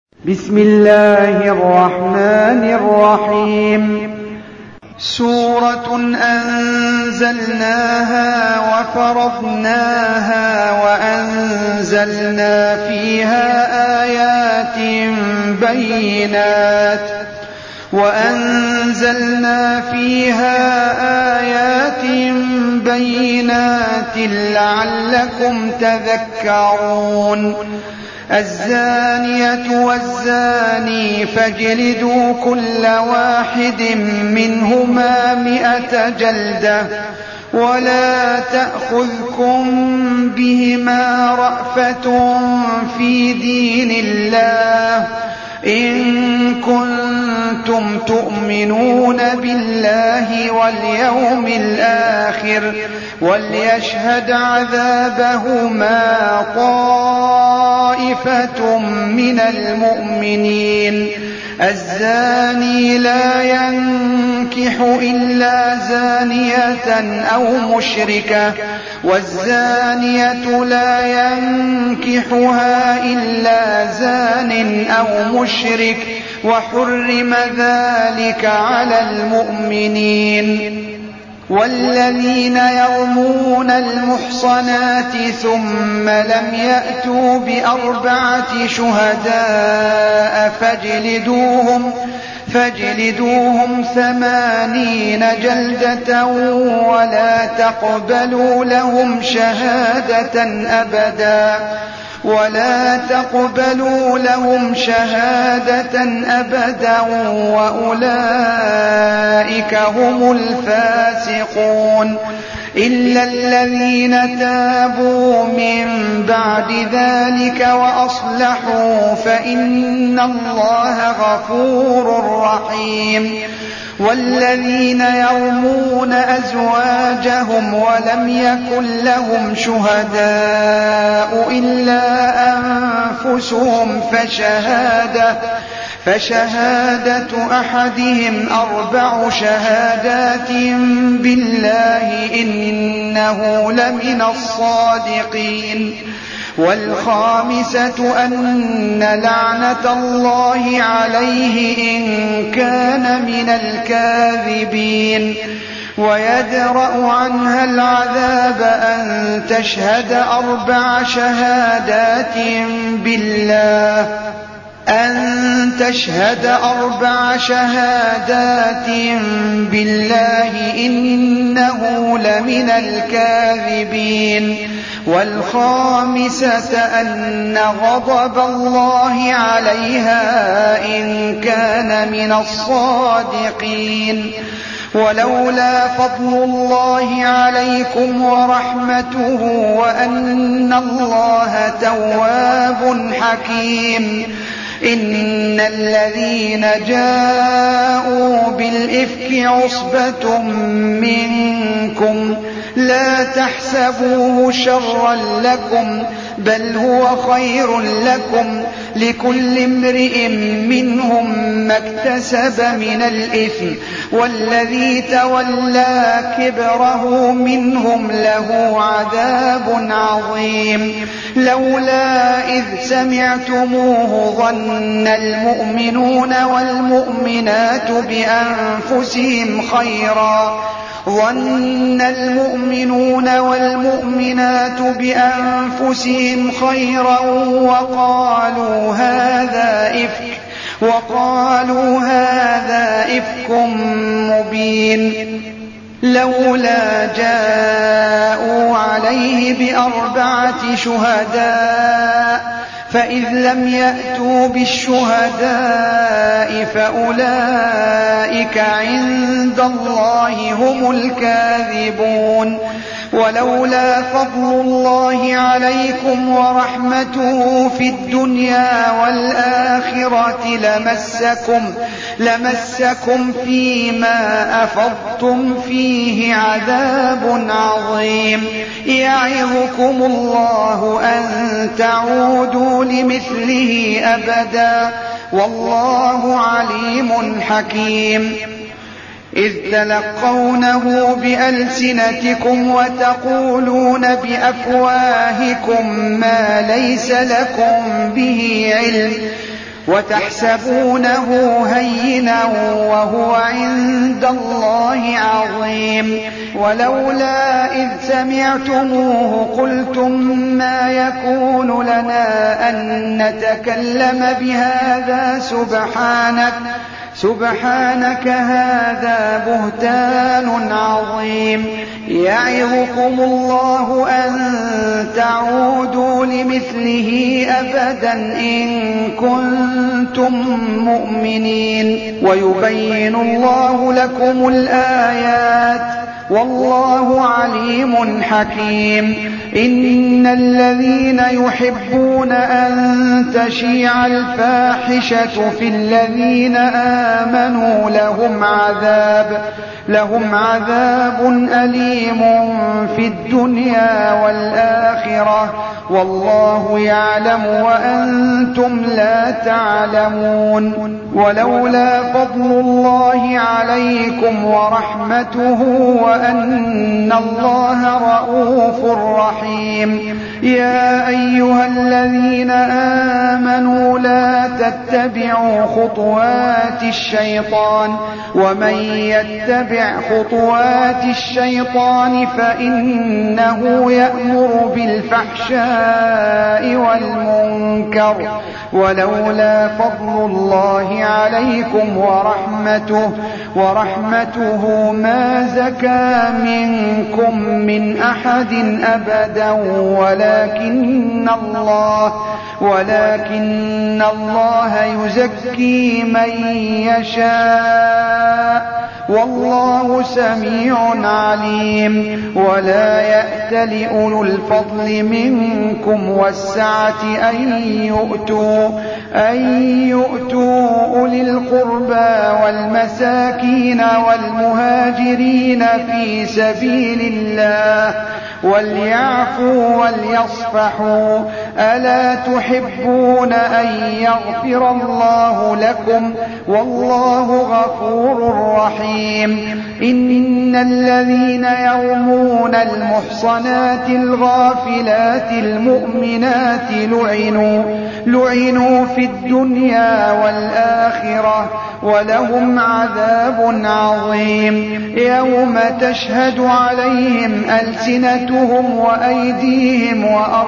بسم الله الرحمن الرحيم. سورة أنزلناها وفرضناها وأنزلنا فيها آيات بينات لعلكم تذكرون. الزانية والزاني فاجلدوا كل واحد منهما 100 جلدة ولا تأخذكم بهما رأفة في دين الله إن كنتم تؤمنون بالله واليوم الآخر وليشهد عذابهما طائفة من المؤمنين. الزاني لا ينكح إلا زانية أو مشركة والزانية لا ينكحها إلا زان أو مشرك وحرم ذلك على المؤمنين. والذين يرمون المحصنات ثم لم يأتوا ب4 شهداء فاجلدوهم 80 جلدة ولا تقبلوا لهم شهادة أبدا وأولئك هم الفاسقون. إلا الذين تابوا من بعد ذلك وأصلحوا فإن الله غفور رحيم. والذين يرمون أزواجهم ولم يكن لهم شهداء إلا أنفسهم فشهادة أحدهم 4 شهادات بالله إنه لمن الصادقين. والخامسة أن لعنة الله عليه إن كان من الكاذبين. ويدرأ عنها العذاب أن تشهد 4 شهادات بالله إنه لمن الكاذبين. والخامسة أن غضب الله عليها إن كان من الصادقين. ولولا فضل الله عليكم ورحمته وأن الله تواب حكيم إن الذين جاءوا بالإفك عصبة منكم لا تحسبوه شرا لكم بل هو خير لكم لكل امرئ منهم ما اكتسب من الإثم والذي تولى كبره منهم له عذاب عظيم. لولا إذ سمعتموه ظن المؤمنون والمؤمنات بأنفسهم خيرا وقالوا هذا إفك مبين. لولا جاءوا عليه ب4 شهداء فإذ لم يأتوا بالشهداء فأولئك عند الله هم الكاذبون. ولولا فضل الله عليكم ورحمته في الدنيا والآخرة لمسكم فيما أفضتم فيه عذاب عظيم. يعظكم الله أن تعودوا لمثله أبدا والله عليم حكيم. إذ تلقونه بألسنتكم وتقولون بأفواهكم ما ليس لكم به علم وتحسبونه هينا وهو عند الله عظيم ولولا إذ سمعتموه قلتم ما يكون لنا أن نتكلم بهذا سبحانك هذا بهتان عظيم يعظكم الله أن تعودوا لمثله أبدا إن كنتم مؤمنين ويبين الله لكم الآيات والله عليم حكيم إن الذين يحبون أن تشيع الفاحشة في الذين آمنوا لهم عذاب أليم في الدنيا والآخرة والله يعلم وأنتم لا تعلمون ولولا فضل الله عليكم ورحمته وأن الله رءوف رحيم يا أيها الذين آمنوا لا تتبعوا خطوات الشيطان ومن يتبع خطوات الشيطان فإنه يأمر بالفحشاء والمنكر ولولا فضل الله عليكم ورحمته ما زكى منكم من أحد أبدا ولكن الله يزكي من يشاء والله سميع عليم ولا يأتل أولو الفضل منكم والسعة أن يؤتوا أولي القربى والمساكين والمهاجرين في سبيل الله وليعفوا وليصفحوا ألا تحبون أن يغفر الله لكم والله غفور رحيم إن الذين يرمون المحصنات الغافلات المؤمنات لعنوا في الدنيا والآخرة ولهم عذاب عظيم يوم تشهد عليهم ألسنتهم وأيديهم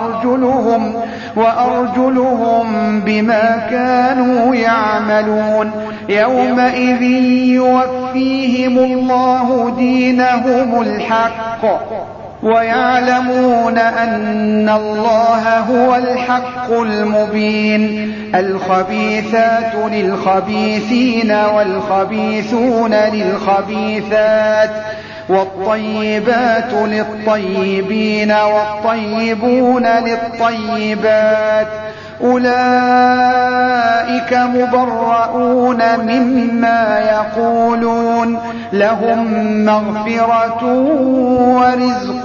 وأرجلهم بما كانوا يعملون يومئذ يوفيهم الله دينهم الحق ويعلمون أن الله هو الحق المبين الخبيثات للخبيثين والخبيثون للخبيثات والطيبات للطيبين والطيبون للطيبات أولئك مبرؤون مما يقولون لهم مغفرة ورزق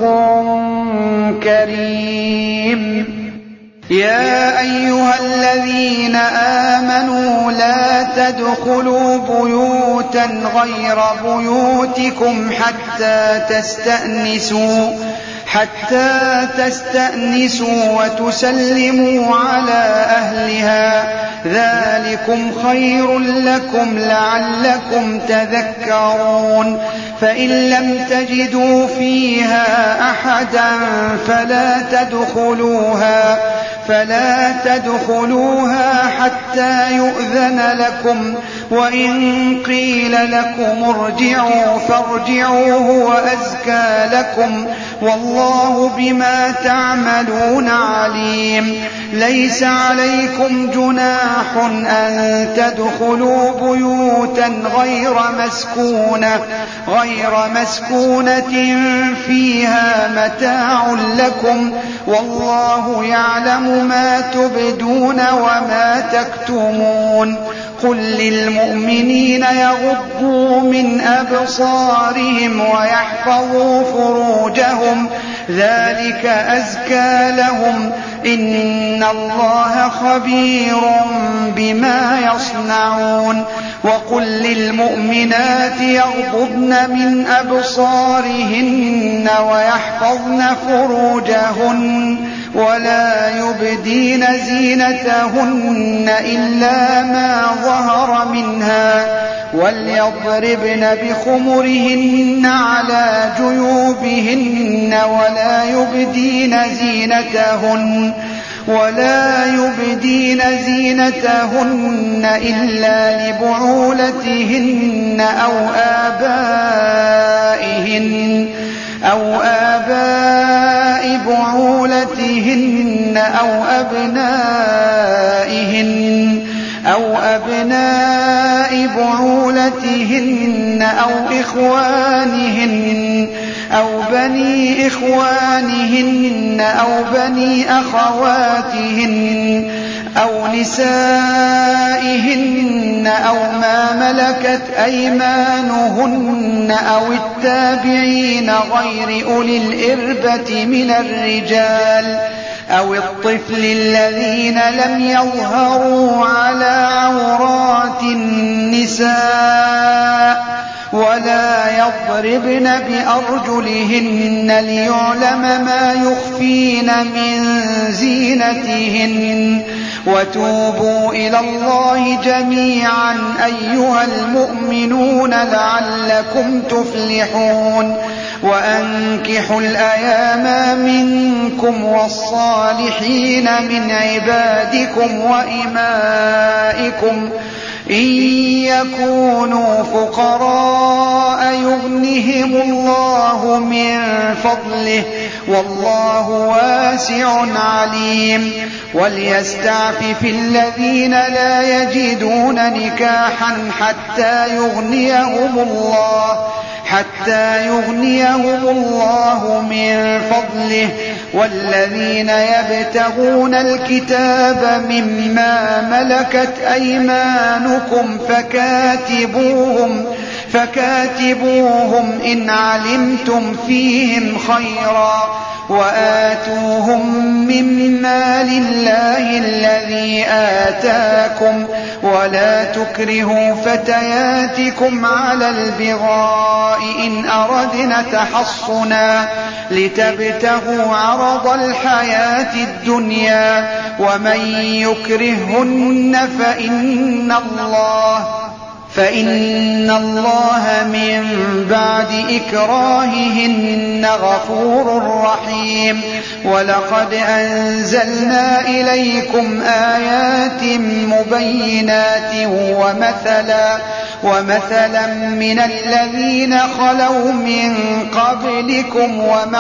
كريم يا أيها الذين آمنوا لا تدخلوا بيوتا غير بيوتكم حتى تستأنسوا وتسلموا على أهلها ذلكم خير لكم لعلكم تذكرون فإن لم تجدوا فيها أحدا فلا تدخلوها حتى يؤذن لكم وإن قيل لكم ارجعوا فارجعوا هو أزكى لكم والله بما تعملون عليم ليس عليكم جناح أن تدخلوا بيوتا غير مسكونة فيها متاع لكم والله يعلم ما تبدون وما تكتمون قل للمؤمنين يغضوا من أبصارهم ويحفظوا فروجهم ذلك أزكى لهم إن الله خبير بما يصنعون وقل للمؤمنات يغضضن من أبصارهن ولا يبدين زينتهن إلا ما ظهر منها وليضربن بخمرهن على جيوبهن ولا يبدين زينتهن إلا لبعولتهن أو آباء بعولتهن أو أبناء بعولتهن أو إخوانهن أو بني إخوانهن أو بني أخواتهن أو نسائهن أو ما ملكت أيمانهن أو التابعين غير أولي الإربة من الرجال أو الطفل الذين لم يظهروا على عورات النساء ولا يضربن بأرجلهن ليعلم ما يخفين من زينتهن وتوبوا إلى الله جميعا أيها المؤمنون لعلكم تفلحون وأنكحوا الأيام منكم والصالحين من عبادكم وإمائكم إن يكونوا فقراء يغنهم الله من فضله والله واسع عليم وليستعفف الذين لا يجدون نكاحا حتى يغنيهم الله من فضله والذين يبتغون الكتاب مما ملكت أيمانكم فكاتبوهم إن علمتم فيهم خيرا وآتوهم من مال الله الذي آتاكم ولا تكرهوا فتياتكم على البغاء إن أردنا تحصنا لتبتغوا عرض الحياة الدنيا ومن يكرهن فإن الله من بعد إكراههن غفور رحيم ولقد أنزلنا إليكم آيات مبينات ومثلا من الذين خلوا من قبلكم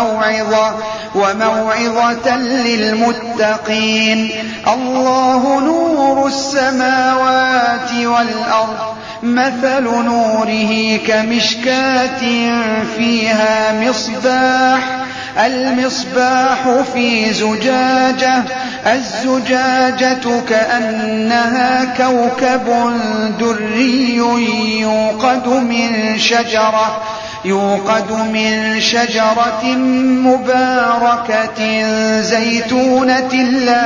وموعظة للمتقين الله نور السماوات والأرض مثل نوره كمشكاة فيها المصباح في زجاجة الزجاجة كأنها كوكب دري يوقد من شجرة مباركة زيتونة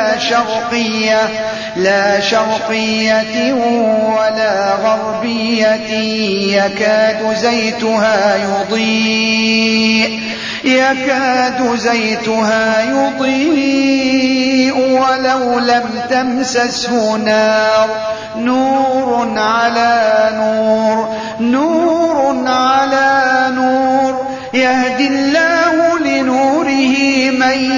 لا شرقية ولا غربية يكاد زيتها يضيء ولو لم تمسسه نار نور على نور يهدي الله لنوره من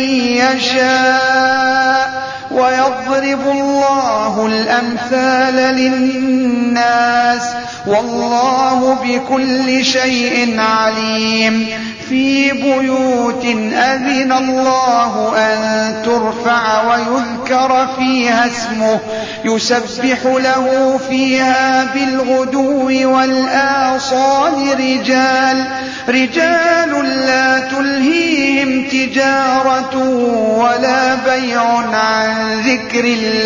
يشاء ويضرب الله الأمثال للناس والله بكل شيء عليم في بيوت أذن الله أن ترفع ويذكر فيها اسمه يسبح له فيها بالغدو والآصال رجال لا تلهيهم تجارة ولا بيع عن ذكر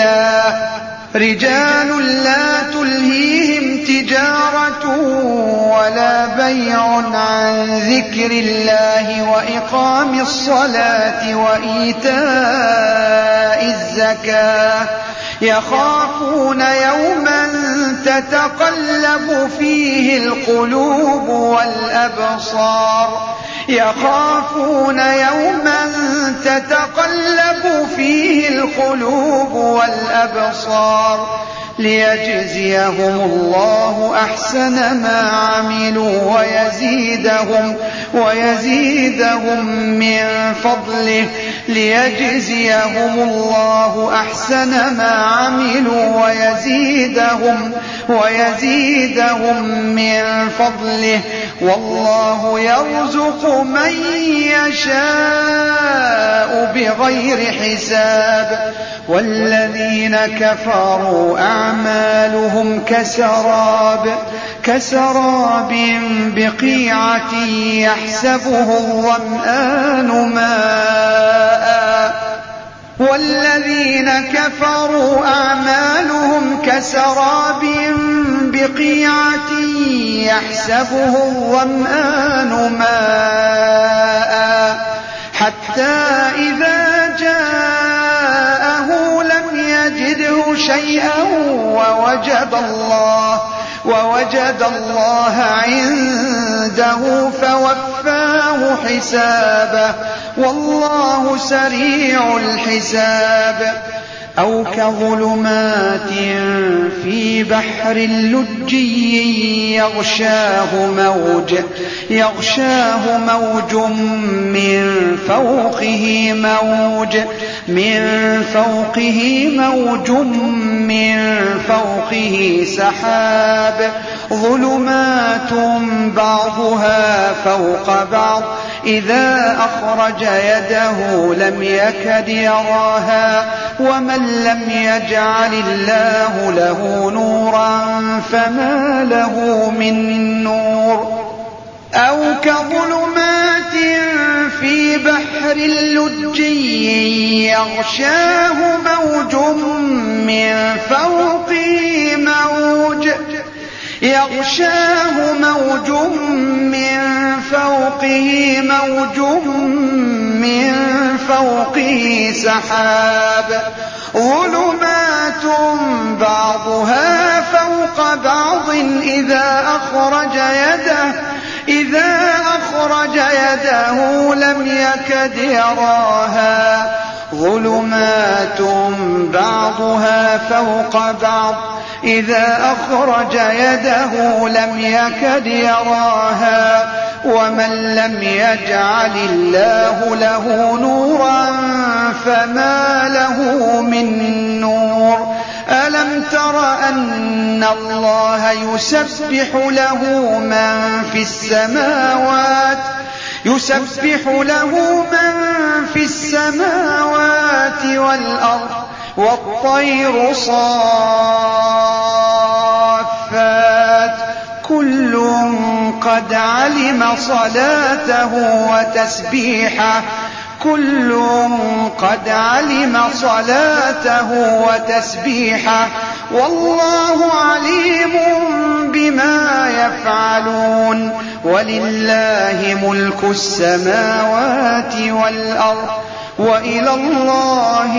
الله وإقام الصلاة وإيتاء الزكاة يخافون يوما تتقلب فيه القلوب والأبصار يخافون يوما تتقلب فيه القلوب والأبصار ليجزيهم الله أحسن ما عملوا ويزيدهم من فضله ليجزيهم الله أحسن ما عملوا ويزيدهم من فضله والله يرزق من يشاء بغير حساب. والذين كفروا أعمالهم كسراب بقيعة يحسبه الظمآن ماء والذين كفروا أعمالهم كسراب بقيعة يحسبه الظمآن ماء حتى إذا جاءه لم يجده شيئا ووجد الله عنده فوفاه حسابه والله سريع الحساب. أو كظلمات في بحر لجي يغشاه موج من فوقه سحاب ظلمات بعضها فوق بعض إذا أخرج يده لم يكد يراها ومن لم يجعل الله له نورا فما له من نور. أو كظلمات في بحر لجي يغشاه موج من فوقه سحاب ظلمات بعضها فوق بعض إذا أخرج يده لم يكد يراها ظلمات بعضها فوق بعض إذا أخرج يده لم يكد يراها ومن لم يجعل الله له نورا فما له من نور. ألم تر أن الله يسبح له من في السماوات والأرض والطير صافات كل قد علم صلاته وتسبيحه والله عليم بما يفعلون. ولله ملك السماوات والأرض وإلى الله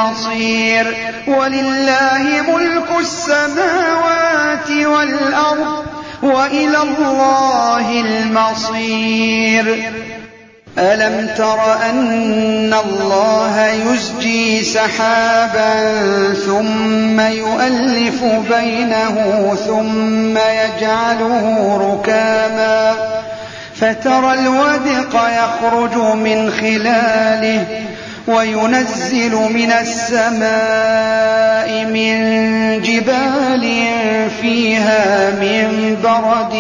المصير. ألم تر أن الله يزجي سحابا ثم يؤلف بينه ثم يجعله ركاما فترى الودق يخرج من خلاله وينزل من السماء من جبال فيها من برد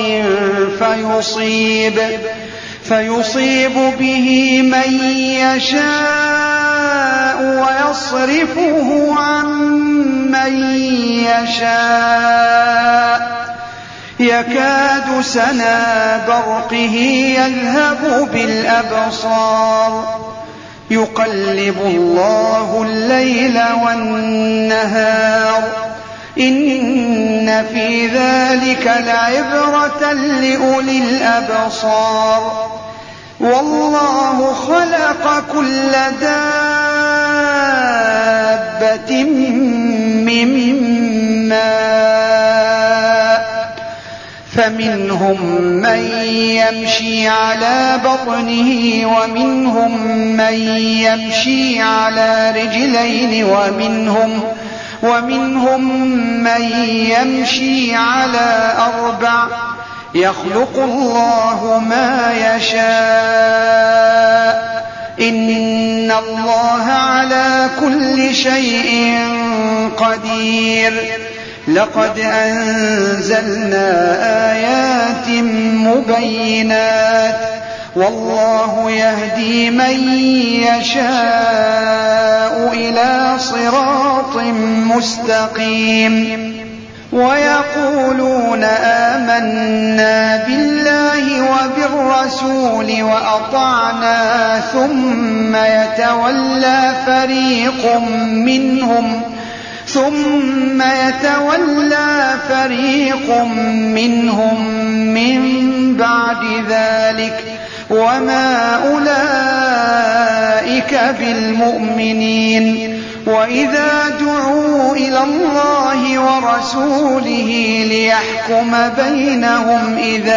فيصيب به من يشاء ويصرفه عن من يشاء يكاد سنا برقه يذهب بالأبصار يقلب الله الليل والنهار إن في ذلك لعبرة لأولي الأبصار. والله خلق كل دابة من ماء فمنهم من يمشي على بطنه ومنهم من يمشي على رجلين ومنهم من يمشي على 4 يخلق الله ما يشاء إن الله على كل شيء قدير لقد أنزلنا آيات مبينات والله يهدي من يشاء إلى صراط مستقيم ويقولون آمنا بالله وبالرسول وأطعنا ثم يتولى فريق منهم من بعد ذلك وما أولئك بالمؤمنين وإذا دعوا إلى الله ورسوله ليحكم بينهم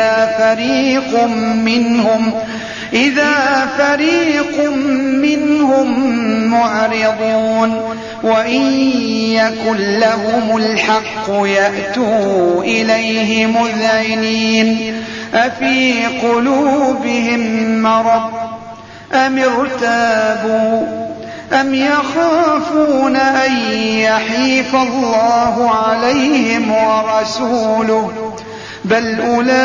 إذا فريق منهم معرضون وإن يكن لهم الحق يأتوا إليه مذعنين أفي قلوبهم مرض أم ارتابوا أم يخافون أن يحيف الله عليهم ورسوله بل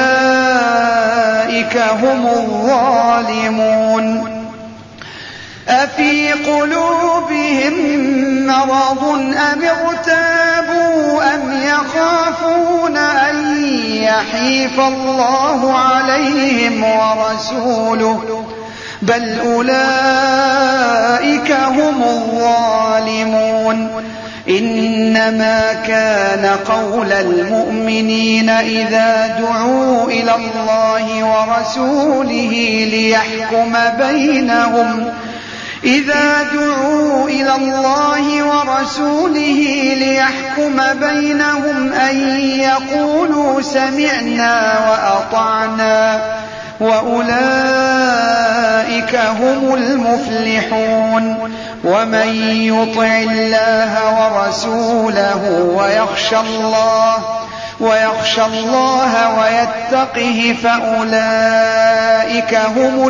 أولئك هم الظالمون أفي قلوبهم مرض أم ارتابوا أم يخافون أن يحيف الله عليهم ورسوله بل أولئك هم الظالمون إنما كان قول المؤمنين إذا دعوا إلى الله ورسوله ليحكم بينهم أن يقولوا سمعنا وأطعنا وأولئك هم المفلحون ومن يطع الله ورسوله ويخشى الله ويتقه فأولئك هم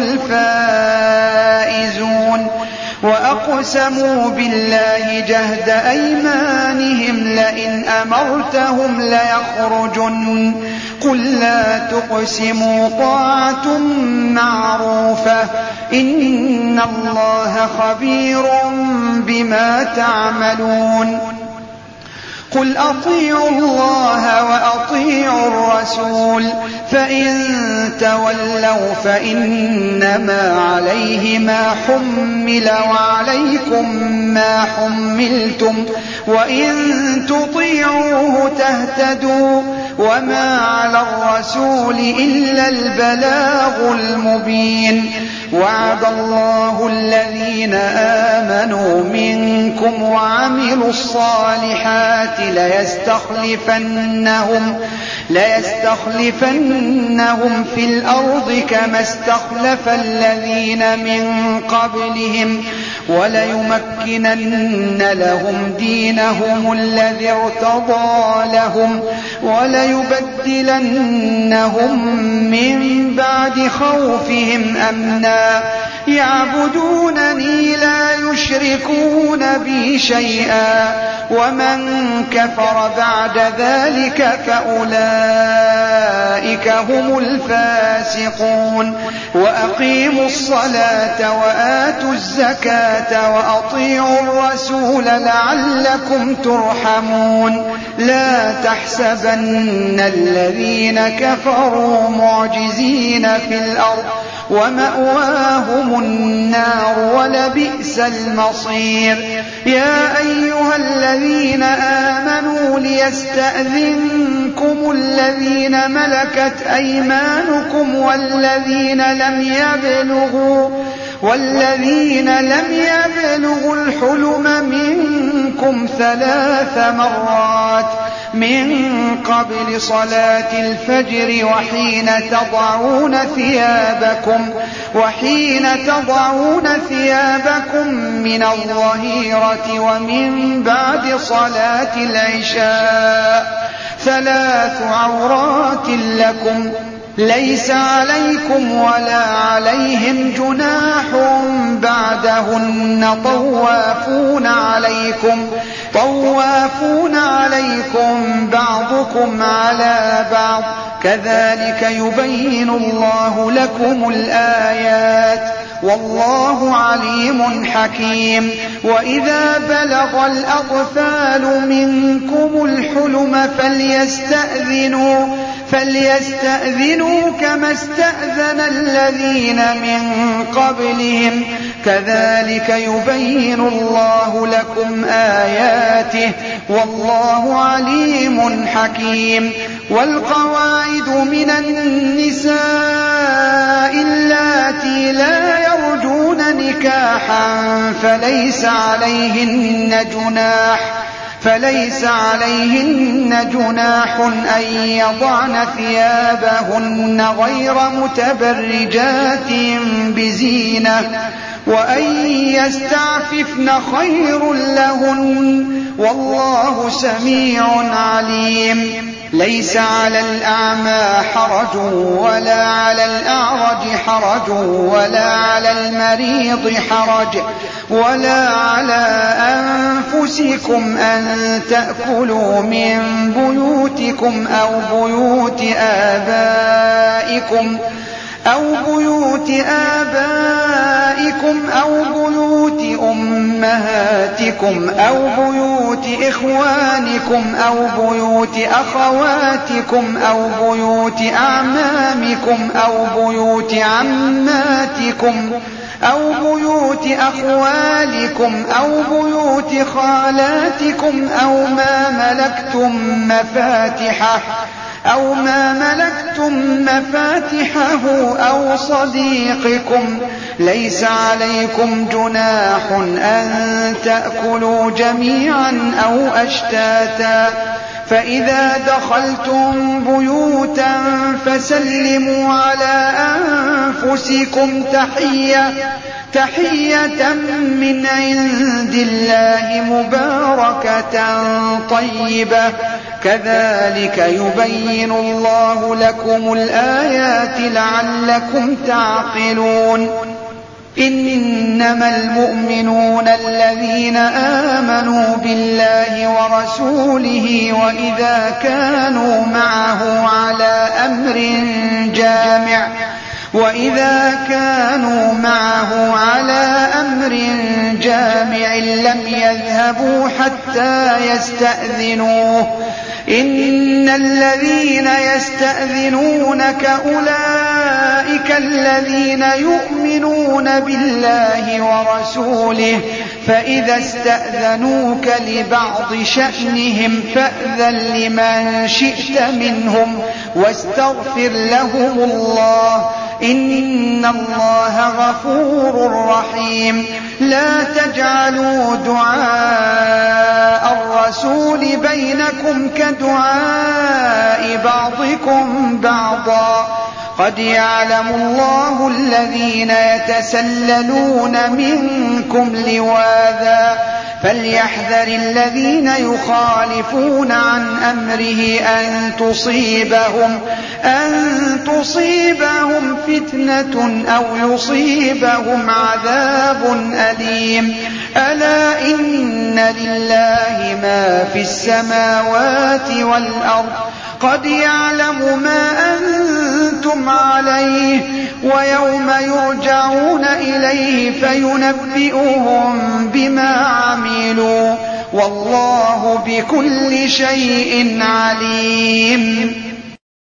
الفائزون وأقسموا بالله جهد أيمانهم لئن أمرتهم ليخرجن قل لا تقسموا طاعة معروفة إن الله خبير بما تعملون قل أطيعوا الله وأطيعوا الرسول فإن تولوا فإنما عليه ما حمل وعليكم ما حملتم وإن تطيعوه تهتدوا وما على الرسول إلا البلاغ المبين وعد الله الذين آمنوا منكم وعملوا الصالحات ليستخلفنهم في الأرض كما استخلف الذين من قبلهم وليمكنن لهم دينهم الذي ارتضى لهم وليبدلنهم من بعد خوفهم أمنا يعبدونني لا يشركون بي شيئا ومن كفر بعد ذلك فأولئك هم الفاسقون وأقيموا الصلاة وآتوا الزكاة وأطيعوا الرسول لعلكم ترحمون لا تحسبن الذين كفروا معجزين في الأرض ومأواهم النار ولبئس المصير يا أيها الذين آمنوا ليستأذنكم الذين ملكت أيمانكم والذين لم يبلغوا الحلم منكم 3 مرات من قبل صلاة الفجر وحين تضعون ثيابكم من الظهيرة ومن بعد صلاة العشاء 3 عورات لكم ليس عليكم ولا عليهم جناح بعدهن طوافون عليكم بعضكم على بعض كذلك يبين الله لكم الآيات والله عليم حكيم. وإذا بلغ الأطفال منكم الحلم فليستأذنوا كما استأذن الذين من قبلهم كذلك يبين الله لكم آياته والله عليم حكيم. والقواعد من النساء اللاتي لا يرجون نكاحا فليس عليهن جناح أن يضعن ثيابهن غير متبرجات بزينة وأن يستعففن خير لهن والله سميع عليم. ليس على الأعمى حرج ولا على الأعرج حرج ولا على المريض حرج ولا على أنفسكم أن تأكلوا من بيوتكم أو بيوت آبائكم أو بيوت أمهاتكم أو بيوت إخوانكم أو بيوت أخواتكم أو بيوت أعمامكم أو بيوت عماتكم أو بيوت أخوالكم أو بيوت خالاتكم أو ما ملكتم مفاتحه أو صديقكم ليس عليكم جناح أن تأكلوا جميعا أو أشتاتا فإذا دخلتم بيوتا فسلموا على أنفسكم تحية من عند الله مباركة طيبة كذلك يبين الله لكم الآيات لعلكم تعقلون. إنما المؤمنون الذين آمنوا بالله ورسوله وإذا كانوا معه على أمر جامع لم يذهبوا حتى يستأذنوه إن الذين يستأذنونك أولئك الذين يؤمنون بالله ورسوله فإذا استأذنوك لبعض شأنهم فأذن لمن شئت منهم واستغفر لهم الله إن الله غفور رحيم. لا تجعلوا دعاء الرسول بينكم كدعاء بعضكم بعضا قد يعلم الله الذين يتسللون منكم لواذا فليحذر الذين يخالفون عن أمره أن تصيبهم فتنة أو يصيبهم عذاب أليم. ألا إن لله ما في السماوات والأرض قد يعلم ما أنتم عليه ويوم يرجعون إليه فينبئهم بما عملوا والله بكل شيء عليم.